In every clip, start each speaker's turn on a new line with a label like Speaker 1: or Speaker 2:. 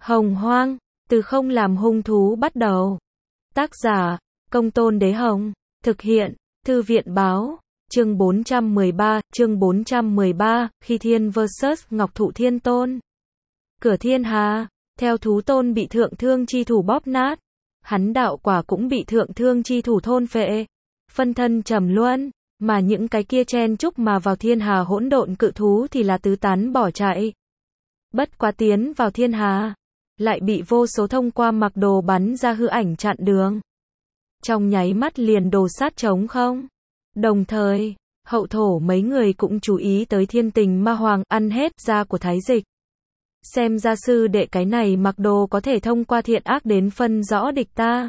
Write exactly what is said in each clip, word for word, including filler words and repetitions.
Speaker 1: Hồng Hoang, từ không làm hung thú bắt đầu. Tác giả, Công Tôn Đế Hồng. Thực hiện, Thư viện Báo. Chương bốn trăm mười ba, chương bốn trăm mười ba, khi thiên versus Ngọc Thụ Thiên Tôn. Cửa thiên hà, theo thú tôn bị thượng thương chi thủ bóp nát. Hắn đạo quả cũng bị thượng thương chi thủ thôn phệ. Phân thân trầm luân, mà những cái kia chen chúc mà vào thiên hà hỗn độn cự thú thì là tứ tán bỏ chạy. Bất quá tiến vào thiên hà, lại bị vô số thông qua mặc đồ bắn ra hư ảnh chặn đường. Trong nháy mắt liền đồ sát trống không. Đồng thời, hậu thổ mấy người cũng chú ý tới thiên tình ma hoàng ăn hết da của Thái Dịch. Xem ra sư đệ cái này mặc đồ có thể thông qua thiện ác đến phân rõ địch ta.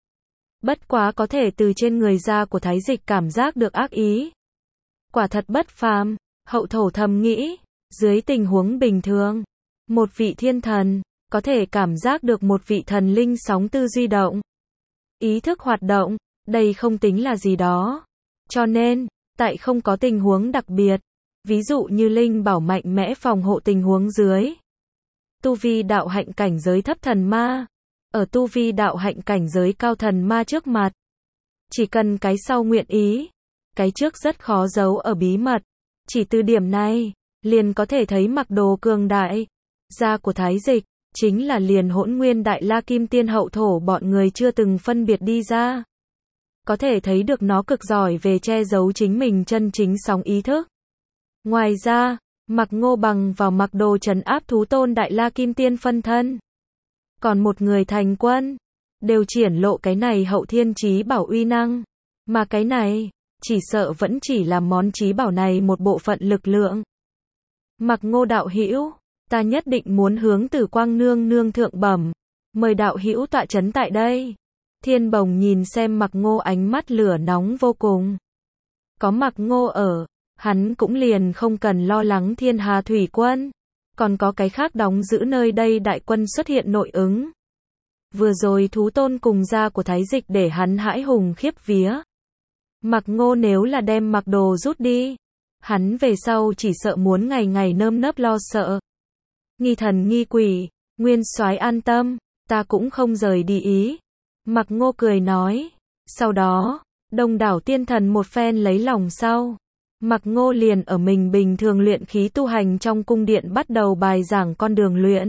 Speaker 1: Bất quá có thể từ trên người da của Thái Dịch cảm giác được ác ý. Quả thật bất phàm, hậu thổ thầm nghĩ, dưới tình huống bình thường, một vị thiên thần, có thể cảm giác được một vị thần linh sóng tư duy động. Ý thức hoạt động, đây không tính là gì đó. Cho nên, tại không có tình huống đặc biệt, ví dụ như linh bảo mạnh mẽ phòng hộ tình huống dưới. Tu vi đạo hạnh cảnh giới thấp thần ma, ở tu vi đạo hạnh cảnh giới cao thần ma trước mặt. Chỉ cần cái sau nguyện ý, cái trước rất khó giấu ở bí mật. Chỉ từ điểm này, liền có thể thấy mặc đồ cường đại. Da của Thái Dịch, chính là liền hỗn nguyên đại la kim tiên hậu thổ bọn người chưa từng phân biệt đi ra. Có thể thấy được nó cực giỏi về che giấu chính mình chân chính sóng ý thức. Ngoài ra, Mặc Ngô bằng vào mặc đồ trấn áp thú tôn đại la kim tiên phân thân. Còn một người thành quân, đều triển lộ cái này hậu thiên chí bảo uy năng. Mà cái này, chỉ sợ vẫn chỉ là món chí bảo này một bộ phận lực lượng. Mặc Ngô đạo hữu, ta nhất định muốn hướng Tử Quang nương nương thượng bẩm, mời đạo hữu tọa trấn tại đây. Thiên Bồng nhìn xem Mặc Ngô ánh mắt lửa nóng vô cùng. Có Mặc Ngô ở, hắn cũng liền không cần lo lắng thiên hà thủy quân. Còn có cái khác đóng giữ nơi đây đại quân xuất hiện nội ứng. Vừa rồi thú tôn cùng da của Thái Dịch để hắn hãi hùng khiếp vía. Mặc Ngô nếu là đem mặc đồ rút đi, hắn về sau chỉ sợ muốn ngày ngày nơm nớp lo sợ. Nghi thần nghi quỷ, nguyên soái an tâm, ta cũng không rời đi ý. Mặc Ngô cười nói. Sau đó, đông đảo tiên thần một phen lấy lòng sau. Mặc Ngô liền ở mình bình thường luyện khí tu hành trong cung điện bắt đầu bài giảng con đường luyện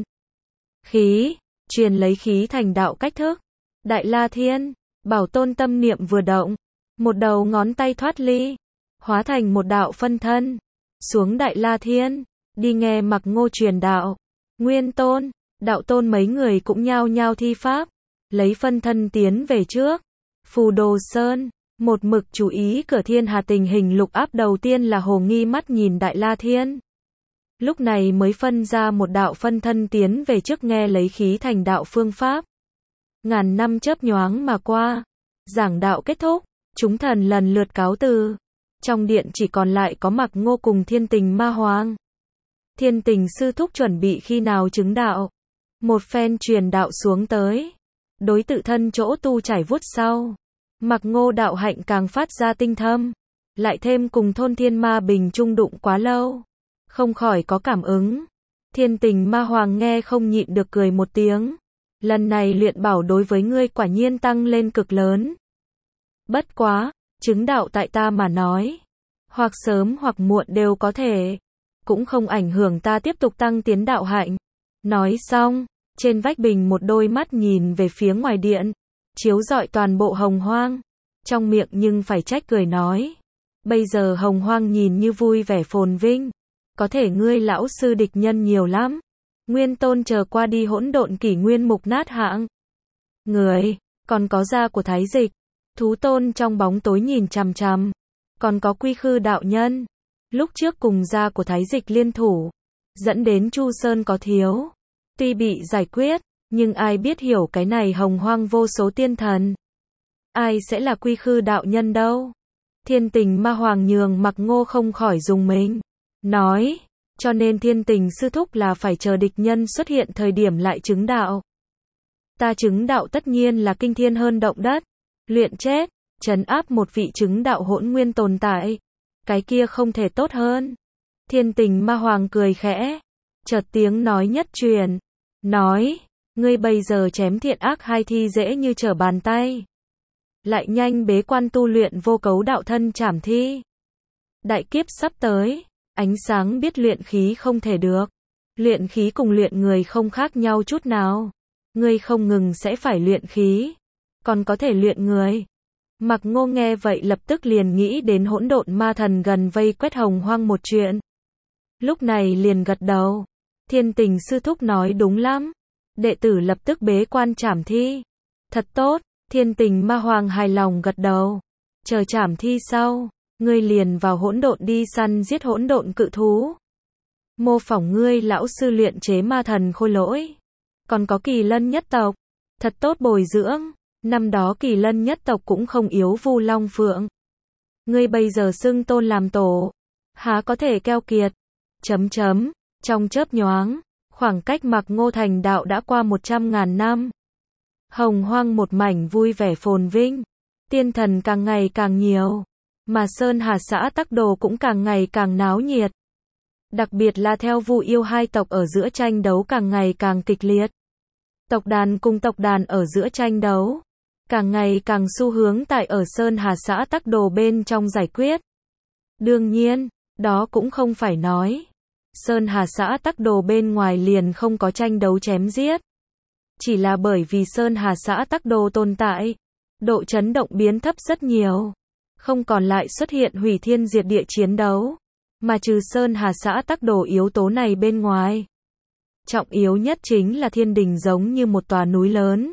Speaker 1: khí, truyền lấy khí thành đạo cách thức. Đại La Thiên, Bảo Tôn tâm niệm vừa động, một đầu ngón tay thoát ly, hóa thành một đạo phân thân, xuống Đại La Thiên, đi nghe Mặc Ngô truyền đạo. Nguyên Tôn, Đạo Tôn mấy người cũng nhao nhao thi pháp, lấy phân thân tiến về trước. Phù Đồ Sơn, một mực chú ý cửa thiên hà tình hình lục áp đầu tiên là hồ nghi mắt nhìn Đại La Thiên. Lúc này mới phân ra một đạo phân thân tiến về trước nghe lấy khí thành đạo phương pháp. Ngàn năm chớp nhoáng mà qua, giảng đạo kết thúc, chúng thần lần lượt cáo từ. Trong điện chỉ còn lại có Mặc Ngô cùng thiên tình ma hoàng. Thiên tình sư thúc chuẩn bị khi nào chứng đạo. Một phen truyền đạo xuống tới. Đối tự thân chỗ tu trải vút sau. Mặc Ngô đạo hạnh càng phát ra tinh thâm. Lại thêm cùng thôn thiên ma bình chung đụng quá lâu. Không khỏi có cảm ứng. Thiên tình ma hoàng nghe không nhịn được cười một tiếng. Lần này luyện bảo đối với ngươi quả nhiên tăng lên cực lớn. Bất quá, chứng đạo tại ta mà nói. Hoặc sớm hoặc muộn đều có thể. Cũng không ảnh hưởng ta tiếp tục tăng tiến đạo hạnh. Nói xong, trên vách bình một đôi mắt nhìn về phía ngoài điện, chiếu rọi toàn bộ hồng hoang. Trong miệng nhưng phải trách cười nói. Bây giờ hồng hoang nhìn như vui vẻ phồn vinh. Có thể ngươi lão sư địch nhân nhiều lắm. Nguyên Tôn chờ qua đi hỗn độn kỷ nguyên mục nát hạng. Người, còn có da của Thái Dịch. Thú Tôn trong bóng tối nhìn chằm chằm. Còn có Quy Khư đạo nhân. Lúc trước cùng da của Thái Dịch liên thủ, dẫn đến Chu Sơn có thiếu. Tuy bị giải quyết, nhưng ai biết hiểu cái này hồng hoang vô số tiên thần. Ai sẽ là Quy Khư đạo nhân đâu? Thiên tình ma hoàng nhường Mặc Ngô không khỏi dùng mình. Nói, cho nên thiên tình sư thúc là phải chờ địch nhân xuất hiện thời điểm lại chứng đạo. Ta chứng đạo tất nhiên là kinh thiên hơn động đất. Luyện chết, trấn áp một vị chứng đạo hỗn nguyên tồn tại. Cái kia không thể tốt hơn. Thiên tình ma hoàng cười khẽ. Chợt tiếng nói nhất truyền. Nói, Ngươi bây giờ chém thiện ác hai thi dễ như trở bàn tay. Lại nhanh bế quan tu luyện vô cấu đạo thân trảm thi. Đại kiếp sắp tới, ánh sáng biết luyện khí không thể được. Luyện khí cùng luyện người không khác nhau chút nào. Ngươi không ngừng sẽ phải luyện khí, còn có thể luyện người. Mạc Ngô nghe vậy lập tức liền nghĩ đến hỗn độn ma thần gần vây quét Hồng Hoang một chuyện. Lúc này liền gật đầu. Thiên Tình sư thúc nói đúng lắm. Đệ tử lập tức bế quan trảm thi. Thật tốt, Thiên Tình ma hoàng hài lòng gật đầu. Chờ trảm thi sau, ngươi liền vào hỗn độn đi săn giết hỗn độn cự thú. Mô phỏng ngươi lão sư luyện chế ma thần khôi lỗi. Còn có Kỳ Lân nhất tộc. Thật tốt bồi dưỡng. Năm đó Kỳ Lân nhất tộc cũng không yếu Vu Long Phượng. Ngươi bây giờ xưng tôn làm tổ. Há có thể keo kiệt. Chấm chấm. Trong chớp nhoáng, khoảng cách Mạc Ngô thành đạo đã qua một trăm ngàn năm. Hồng Hoang một mảnh vui vẻ phồn vinh. Tiên thần càng ngày càng nhiều. Mà Sơn Hà xã Tắc Đồ cũng càng ngày càng náo nhiệt. Đặc biệt là theo Vu Yêu hai tộc ở giữa tranh đấu càng ngày càng kịch liệt. Tộc đàn cùng tộc đàn ở giữa tranh đấu. Càng ngày càng xu hướng tại ở Sơn Hà xã Tắc Đồ bên trong giải quyết. Đương nhiên, đó cũng không phải nói. Sơn Hà xã Tắc Đồ bên ngoài liền không có tranh đấu chém giết. Chỉ là bởi vì Sơn Hà xã Tắc Đồ tồn tại. Độ chấn động biến thấp rất nhiều. Không còn lại xuất hiện hủy thiên diệt địa chiến đấu. Mà trừ Sơn Hà xã Tắc Đồ yếu tố này bên ngoài. Trọng yếu nhất chính là thiên đình giống như một tòa núi lớn.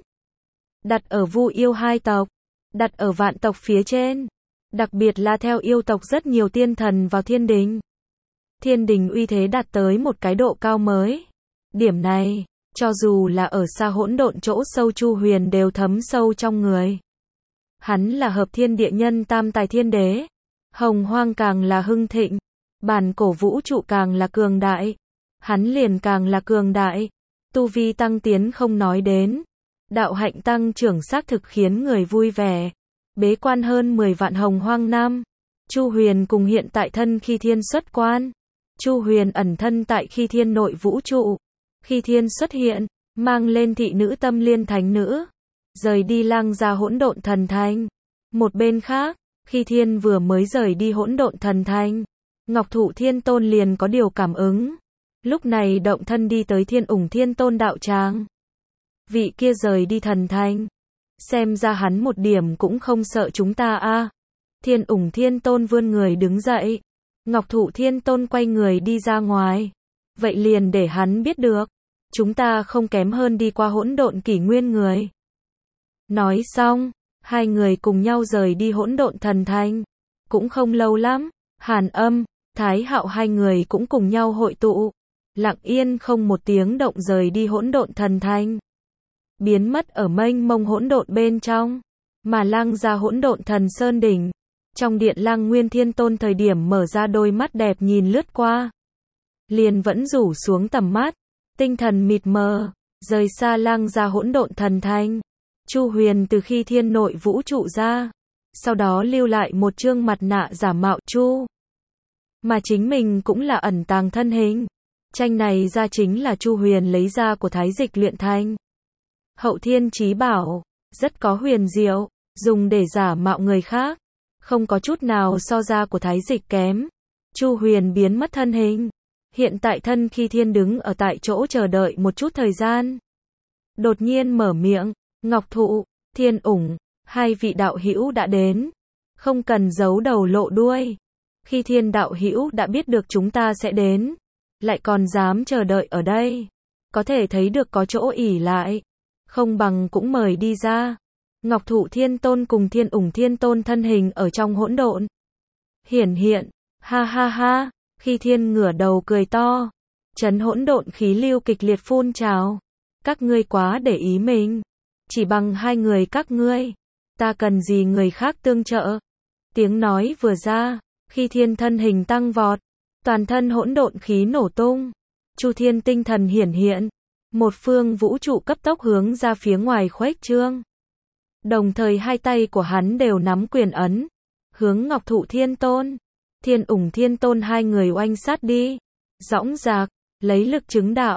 Speaker 1: Đặt ở Vu Yêu hai tộc. Đặt ở vạn tộc phía trên. Đặc biệt là theo yêu tộc rất nhiều tiên thần vào thiên đình. Thiên đình uy thế đạt tới một cái độ cao mới. Điểm này, cho dù là ở xa hỗn độn chỗ sâu Chu Huyền đều thấm sâu trong người. Hắn là hợp thiên địa nhân tam tài thiên đế. Hồng Hoang càng là hưng thịnh. Bản cổ vũ trụ càng là cường đại. Hắn liền càng là cường đại. Tu vi tăng tiến không nói đến. Đạo hạnh tăng trưởng xác thực khiến người vui vẻ. Bế quan hơn mười vạn Hồng Hoang năm. Chu Huyền cùng hiện tại thân khi thiên xuất quan. Chu Huyền ẩn thân tại khi thiên nội vũ trụ. Khi thiên xuất hiện, mang lên thị nữ Tâm Liên thánh nữ. Rời đi Lang Gia hỗn độn thần thanh. Một bên khác, khi thiên vừa mới rời đi hỗn độn thần thanh. Ngọc Thụ Thiên Tôn liền có điều cảm ứng. Lúc này động thân đi tới Thiên Ủng Thiên Tôn đạo tràng. Vị kia rời đi thần thanh. Xem ra hắn một điểm cũng không sợ chúng ta a. À. Thiên Ủng Thiên Tôn vươn người đứng dậy. Ngọc Thụ Thiên Tôn quay người đi ra ngoài. Vậy liền để hắn biết được. Chúng ta không kém hơn đi qua hỗn độn kỷ nguyên người. Nói xong, hai người cùng nhau rời đi hỗn độn thần thanh. Cũng không lâu lắm, Hàn Âm, Thái Hạo hai người cũng cùng nhau hội tụ. Lặng yên không một tiếng động rời đi hỗn độn thần thanh. Biến mất ở mênh mông hỗn độn bên trong. Mà Lang Gia hỗn độn thần sơn đỉnh. Trong điện Lang Nguyên Thiên Tôn thời điểm mở ra đôi mắt đẹp nhìn lướt qua. Liền vẫn rủ xuống tầm mắt. Tinh thần mịt mờ. Rời xa Lang Gia hỗn độn thần thanh. Chu Huyền từ khi thiên nội vũ trụ ra. Sau đó lưu lại một chương mặt nạ giả mạo Chu. Mà chính mình cũng là ẩn tàng thân hình. Tranh này ra chính là Chu Huyền lấy ra của Thái Dịch luyện thành. Hậu thiên chí bảo. Rất có huyền diệu. Dùng để giả mạo người khác. Không có chút nào so ra của Thái Dịch kém. Chu Huyền biến mất thân hình. Hiện tại thân khi thiên đứng ở tại chỗ chờ đợi một chút thời gian. Đột nhiên mở miệng. Ngọc Thụ, Thiên Ủng, hai vị đạo hữu đã đến. Không cần giấu đầu lộ đuôi. Khi thiên đạo hữu đã biết được chúng ta sẽ đến. Lại còn dám chờ đợi ở đây. Có thể thấy được có chỗ ỉ lại. Không bằng cũng mời đi ra. Ngọc Thụ Thiên Tôn cùng Thiên Ủng Thiên Tôn thân hình ở trong hỗn độn. Hiển hiện, ha ha ha, khi thiên ngửa đầu cười to. Chấn hỗn độn khí lưu kịch liệt phun trào. Các ngươi quá để ý mình. Chỉ bằng hai người các ngươi. Ta cần gì người khác tương trợ. Tiếng nói vừa ra. Khi thiên thân hình tăng vọt. Toàn thân hỗn độn khí nổ tung. Chu Thiên tinh thần hiển hiện. Một phương vũ trụ cấp tốc hướng ra phía ngoài khuếch trương. Đồng thời hai tay của hắn đều nắm quyền ấn. Hướng Ngọc Thụ Thiên Tôn. Thiên Ủng Thiên Tôn hai người oanh sát đi. Dõng dạc, lấy lực chứng đạo.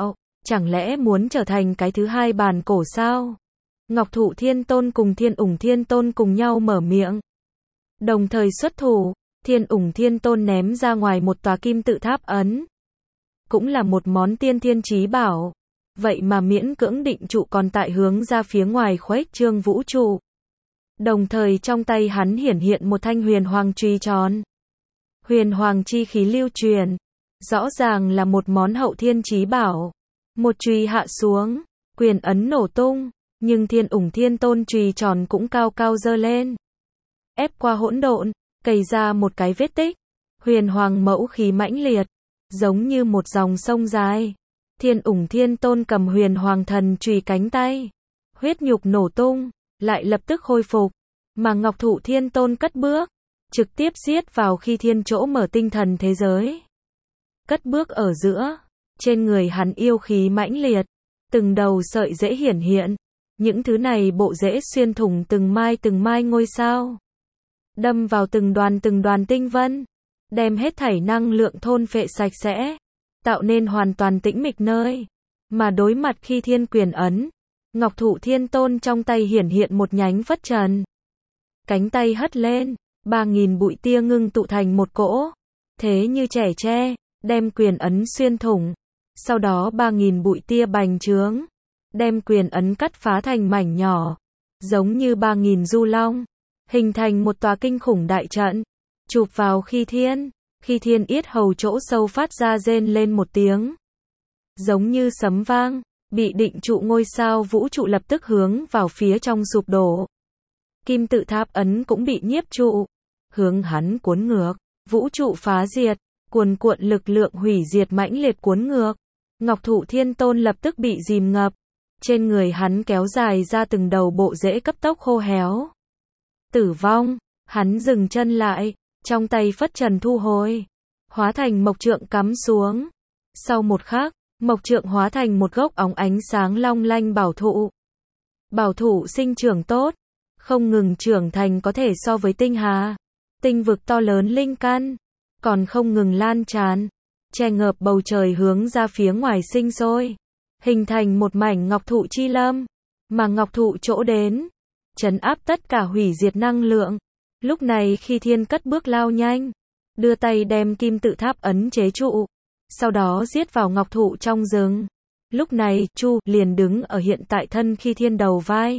Speaker 1: chẳng lẽ muốn trở thành cái thứ hai bàn cổ sao? Ngọc Thụ Thiên Tôn cùng Thiên Ủng Thiên Tôn cùng nhau mở miệng. Đồng thời xuất thủ, Thiên Ủng Thiên Tôn ném ra ngoài một tòa kim tự tháp ấn. Cũng là một món tiên thiên chí bảo. Vậy mà miễn cưỡng định trụ còn tại hướng ra phía ngoài khuếch trương vũ trụ. Đồng thời trong tay hắn hiển hiện một thanh huyền hoàng truy tròn. Huyền hoàng chi khí lưu truyền. Rõ ràng là một món hậu thiên chí bảo. Một chùy hạ xuống, quyền ấn nổ tung, nhưng Thiên Ủng Thiên Tôn chùy tròn cũng cao cao dơ lên. Ép qua hỗn độn, cày ra một cái vết tích. Huyền hoàng mẫu khí mãnh liệt, giống như một dòng sông dài. Thiên Ủng Thiên Tôn cầm huyền hoàng thần chùy cánh tay. Huyết nhục nổ tung, lại lập tức khôi phục. Mà Ngọc Thụ Thiên Tôn cất bước, trực tiếp giết vào khi thiên chỗ mở tinh thần thế giới. Cất bước ở giữa. Trên người hắn yêu khí mãnh liệt, từng đầu sợi rễ hiển hiện, những thứ này bộ rễ xuyên thủng từng mai từng mai ngôi sao, đâm vào từng đoàn từng đoàn tinh vân, đem hết thảy năng lượng thôn phệ sạch sẽ, tạo nên hoàn toàn tĩnh mịch nơi. Mà đối mặt khi thiên quyền ấn, Ngọc Thụ Thiên Tôn trong tay hiển hiện một nhánh phất trần. Cánh tay hất lên, ba nghìn bụi tia ngưng tụ thành một cỗ, thế như trẻ tre, đem quyền ấn xuyên thủng. Sau đó ba nghìn bụi tia bành trướng, đem quyền ấn cắt phá thành mảnh nhỏ, giống như ba nghìn du long, hình thành một tòa kinh khủng đại trận, chụp vào khi thiên, khi thiên yết hầu chỗ sâu phát ra rên lên một tiếng, giống như sấm vang, bị định trụ ngôi sao vũ trụ lập tức hướng vào phía trong sụp đổ. Kim tự tháp ấn cũng bị nhiếp trụ, hướng hắn cuốn ngược, vũ trụ phá diệt, cuồn cuộn lực lượng hủy diệt mãnh liệt cuốn ngược. Ngọc Thụ Thiên Tôn lập tức bị dìm ngập, trên người hắn kéo dài ra từng đầu bộ rễ cấp tốc khô héo. Tử vong, hắn dừng chân lại, trong tay phất trần thu hồi, hóa thành mộc trượng cắm xuống. Sau một khắc, mộc trượng hóa thành một gốc óng ánh sáng long lanh bảo thụ. Bảo thụ sinh trưởng tốt, không ngừng trưởng thành có thể so với tinh hà, tinh vực to lớn linh căn, còn không ngừng lan tràn, che ngợp bầu trời hướng ra phía ngoài sinh sôi, hình thành một mảnh ngọc thụ chi lâm, mà ngọc thụ chỗ đến, trấn áp tất cả hủy diệt năng lượng. Lúc này khi thiên cất bước lao nhanh, đưa tay đem kim tự tháp ấn chế trụ, sau đó giết vào ngọc thụ trong rừng. Lúc này, Chu liền đứng ở hiện tại thân khi thiên đầu vai.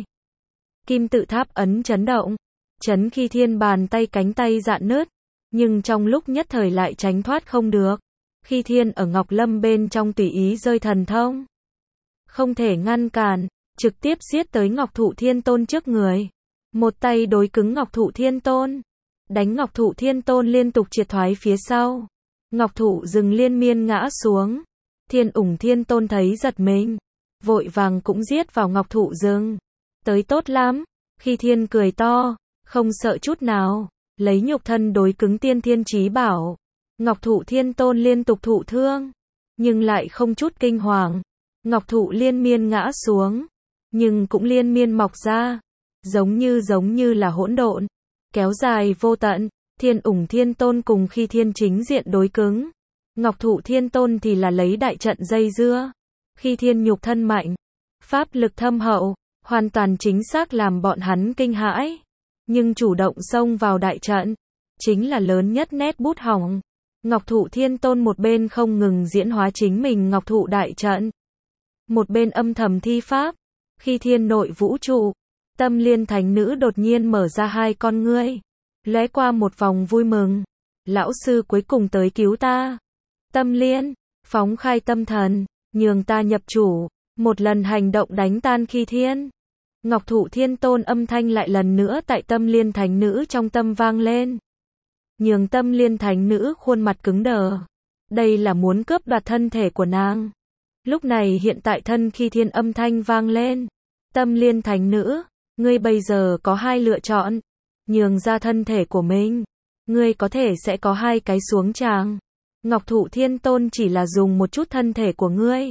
Speaker 1: Kim tự tháp ấn chấn động, chấn khi thiên bàn tay cánh tay dạn nứt, nhưng trong lúc nhất thời lại tránh thoát không được. Khi thiên ở Ngọc Lâm bên trong tùy ý rơi thần thông, không thể ngăn cản, trực tiếp giết tới Ngọc Thụ Thiên Tôn trước người. Một tay đối cứng Ngọc Thụ Thiên Tôn, đánh Ngọc Thụ Thiên Tôn liên tục triệt thoái phía sau. Ngọc Thụ rừng liên miên ngã xuống. Thiên Ủng Thiên Tôn thấy giật mình, vội vàng cũng giết vào Ngọc Thụ rừng. Tới tốt lắm, khi thiên cười to, không sợ chút nào, lấy nhục thân đối cứng tiên thiên chí bảo. Ngọc Thụ Thiên Tôn liên tục thụ thương, nhưng lại không chút kinh hoàng. Ngọc Thụ liên miên ngã xuống, nhưng cũng liên miên mọc ra, giống như giống như là hỗn độn, kéo dài vô tận. Thiên Ủng Thiên Tôn cùng khi thiên chính diện đối cứng, Ngọc Thụ Thiên Tôn thì là lấy đại trận dây dưa. Khi thiên nhục thân mạnh, pháp lực thâm hậu, hoàn toàn chính xác làm bọn hắn kinh hãi, nhưng chủ động xông vào đại trận, chính là lớn nhất nét bút hỏng. Ngọc Thụ Thiên Tôn một bên không ngừng diễn hóa chính mình Ngọc Thụ đại trận, một bên âm thầm thi pháp. Khi thiên nội vũ trụ, Tâm Liên Thánh Nữ đột nhiên mở ra hai con ngươi, lóe qua một vòng vui mừng. Lão sư cuối cùng tới cứu ta. Tâm Liên, phóng khai tâm thần, nhường ta nhập chủ, một lần hành động đánh tan khi thiên. Ngọc Thụ Thiên Tôn âm thanh lại lần nữa tại Tâm Liên Thánh Nữ trong tâm vang lên, nhường Tâm Liên Thánh Nữ khuôn mặt cứng đờ. Đây là muốn cướp đoạt thân thể của nàng. Lúc này hiện tại thân khi thiên âm thanh vang lên. Tâm Liên Thánh Nữ, ngươi bây giờ có hai lựa chọn. Nhường ra thân thể của mình, ngươi có thể sẽ có hai cái xuống tràng. Ngọc Thụ Thiên Tôn chỉ là dùng một chút thân thể của ngươi.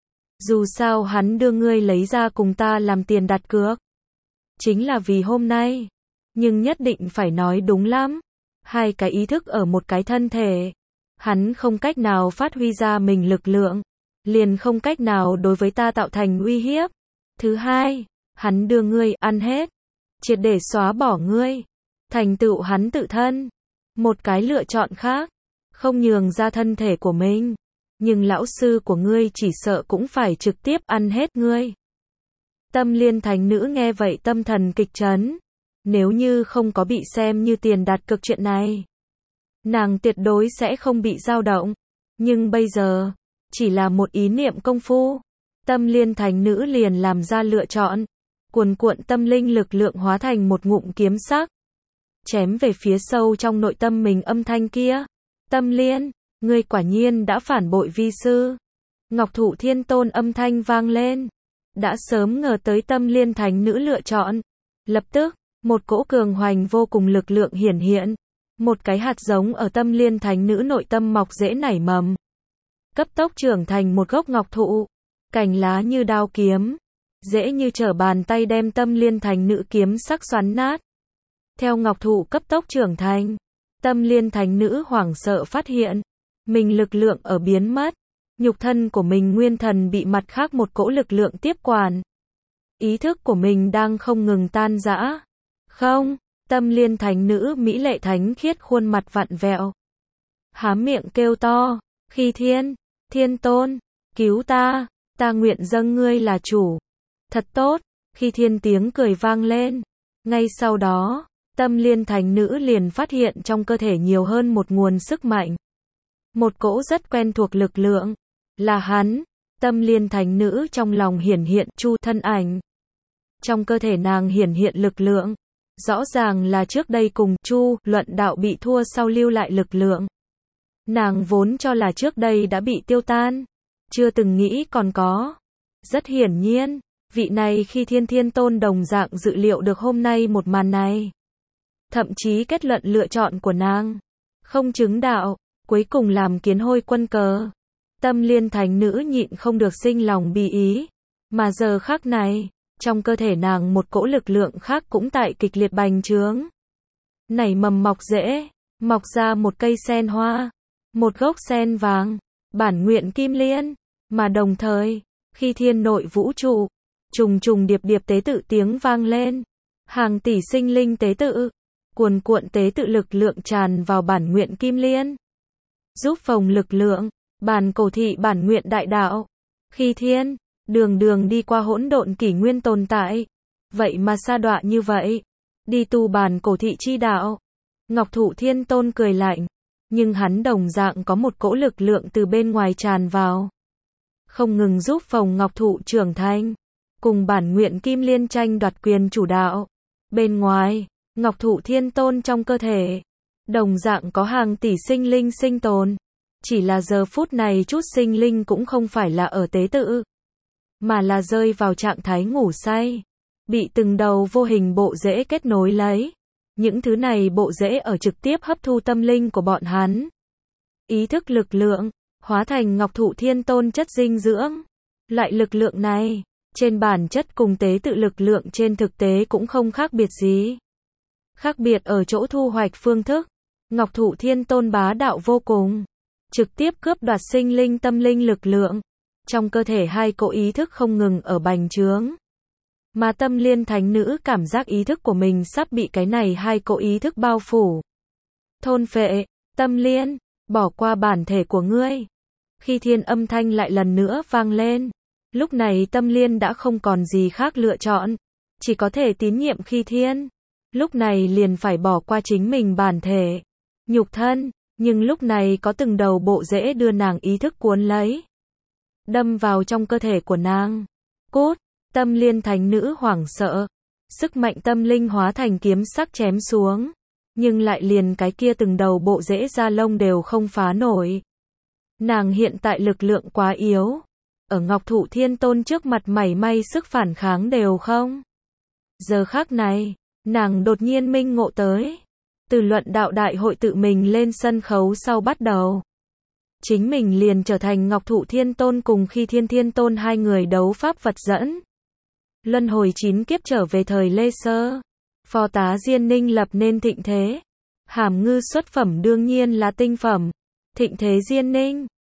Speaker 1: Dù sao hắn đưa ngươi lấy ra cùng ta làm tiền đặt cược, chính là vì hôm nay. Nhưng nhất định phải nói đúng lắm. Hai cái ý thức ở một cái thân thể, hắn không cách nào phát huy ra mình lực lượng. liền không cách nào đối với ta tạo thành uy hiếp. Thứ hai, hắn đưa ngươi ăn hết, triệt để xóa bỏ ngươi, thành tựu hắn tự thân. Một cái lựa chọn khác, không nhường ra thân thể của mình, nhưng lão sư của ngươi chỉ sợ cũng phải trực tiếp ăn hết ngươi. Tâm Liên thánh nữ nghe vậy tâm thần kịch chấn. Nếu như không có bị xem như tiền đặt cược chuyện này, nàng tuyệt đối sẽ không bị dao động. Nhưng bây giờ, chỉ là một ý niệm công phu, Tâm Liên thánh nữ liền làm ra lựa chọn. Cuồn cuộn tâm linh lực lượng hóa thành một ngụm kiếm sắc, chém về phía sâu trong nội tâm mình âm thanh kia. Tâm Liên, ngươi quả nhiên đã phản bội vi sư. Ngọc Thụ Thiên Tôn âm thanh vang lên. Đã sớm ngờ tới Tâm Liên thánh nữ lựa chọn. Lập tức, một cỗ cường hoành vô cùng lực lượng hiển hiện. Một cái hạt giống ở Tâm Liên thánh nữ nội tâm mọc rễ nảy mầm, cấp tốc trưởng thành một gốc ngọc thụ. Cành lá như đao kiếm, dễ như trở bàn tay đem Tâm Liên thánh nữ kiếm sắc xoắn nát. Theo ngọc thụ cấp tốc trưởng thành, Tâm Liên thánh nữ hoảng sợ phát hiện, mình lực lượng ở biến mất, nhục thân của mình nguyên thần bị mặt khác một cỗ lực lượng tiếp quản. Ý thức của mình đang không ngừng tan rã. Không, Tâm Liên thánh nữ mỹ lệ thánh khiết khuôn mặt vặn vẹo, há miệng kêu to, Khi Thiên, Thiên Tôn, cứu ta, ta nguyện dâng ngươi là chủ. Thật tốt, Khi Thiên tiếng cười vang lên. Ngay sau đó, Tâm Liên thánh nữ liền phát hiện trong cơ thể nhiều hơn một nguồn sức mạnh. Một cỗ rất quen thuộc lực lượng, là hắn. Tâm Liên thánh nữ trong lòng hiển hiện Chu thân ảnh. Trong cơ thể nàng hiển hiện lực lượng, rõ ràng là trước đây cùng Chu luận đạo bị thua sau lưu lại lực lượng. Nàng vốn cho là trước đây đã bị tiêu tan, chưa từng nghĩ còn có. Rất hiển nhiên, vị này Khi Thiên Thiên Tôn đồng dạng dự liệu được hôm nay một màn này. Thậm chí kết luận lựa chọn của nàng không chứng đạo, cuối cùng làm kiến hôi quân cờ. Tâm Liên thánh nữ nhịn không được sinh lòng bi ý. Mà giờ khắc này, trong cơ thể nàng một cỗ lực lượng khác cũng tại kịch liệt bành trướng. Nảy mầm mọc rễ, mọc ra một cây sen hoa, một gốc sen vàng, bản nguyện kim liên. Mà đồng thời, khi thiên nội vũ trụ, trùng trùng điệp điệp tế tự tiếng vang lên. Hàng tỷ sinh linh tế tự, cuồn cuộn tế tự lực lượng tràn vào bản nguyện kim liên. Giúp phồng lực lượng, bản cổ thị bản nguyện đại đạo. Khi Thiên, đường đường đi qua hỗn độn kỷ nguyên tồn tại, vậy mà sa đọa như vậy, đi tu bản cổ thị chi đạo. Ngọc Thụ Thiên Tôn cười lạnh, nhưng hắn đồng dạng có một cỗ lực lượng từ bên ngoài tràn vào, không ngừng giúp phồng ngọc thụ trưởng thành, cùng bản nguyện kim liên tranh đoạt quyền chủ đạo. Bên ngoài, Ngọc Thụ Thiên Tôn trong cơ thể, đồng dạng có hàng tỷ sinh linh sinh tồn. Chỉ là giờ phút này chút sinh linh cũng không phải là ở tế tự, mà là rơi vào trạng thái ngủ say, bị từng đầu vô hình bộ rễ kết nối lấy. Những thứ này bộ rễ ở trực tiếp hấp thu tâm linh của bọn hắn. Ý thức lực lượng, hóa thành Ngọc Thụ Thiên Tôn chất dinh dưỡng. Loại lực lượng này, trên bản chất cùng tế tự lực lượng trên thực tế cũng không khác biệt gì. Khác biệt ở chỗ thu hoạch phương thức. Ngọc Thụ Thiên Tôn bá đạo vô cùng, trực tiếp cướp đoạt sinh linh tâm linh lực lượng. Trong cơ thể hai cỗ ý thức không ngừng ở bành trướng. Mà Tâm Liên thánh nữ cảm giác ý thức của mình sắp bị cái này hai cỗ ý thức bao phủ. Thôn phệ, Tâm Liên, bỏ qua bản thể của ngươi. Khi Thiên âm thanh lại lần nữa vang lên. Lúc này Tâm Liên đã không còn gì khác lựa chọn, chỉ có thể tín nhiệm Khi Thiên. Lúc này liền phải bỏ qua chính mình bản thể, nhục thân, nhưng lúc này có từng đầu bộ rễ đưa nàng ý thức cuốn lấy, đâm vào trong cơ thể của nàng. Cốt, Tâm Liên thánh nữ hoảng sợ, sức mạnh tâm linh hóa thành kiếm sắc chém xuống, nhưng lại liền cái kia từng đầu bộ rễ da lông đều không phá nổi. Nàng hiện tại lực lượng quá yếu, ở Ngọc Thụ Thiên Tôn trước mặt mảy may sức phản kháng đều không. Giờ khắc này, nàng đột nhiên minh ngộ tới, từ luận đạo đại hội tự mình lên sân khấu sau bắt đầu, chính mình liền trở thành Ngọc Thụ Thiên Tôn cùng Khi Thiên Thiên Tôn hai người đấu pháp vật dẫn. Luân hồi chín kiếp trở về thời Lê Sơ, phò tá Diên Ninh lập nên thịnh thế. Hàm Ngư xuất phẩm đương nhiên là tinh phẩm. Thịnh thế Diên Ninh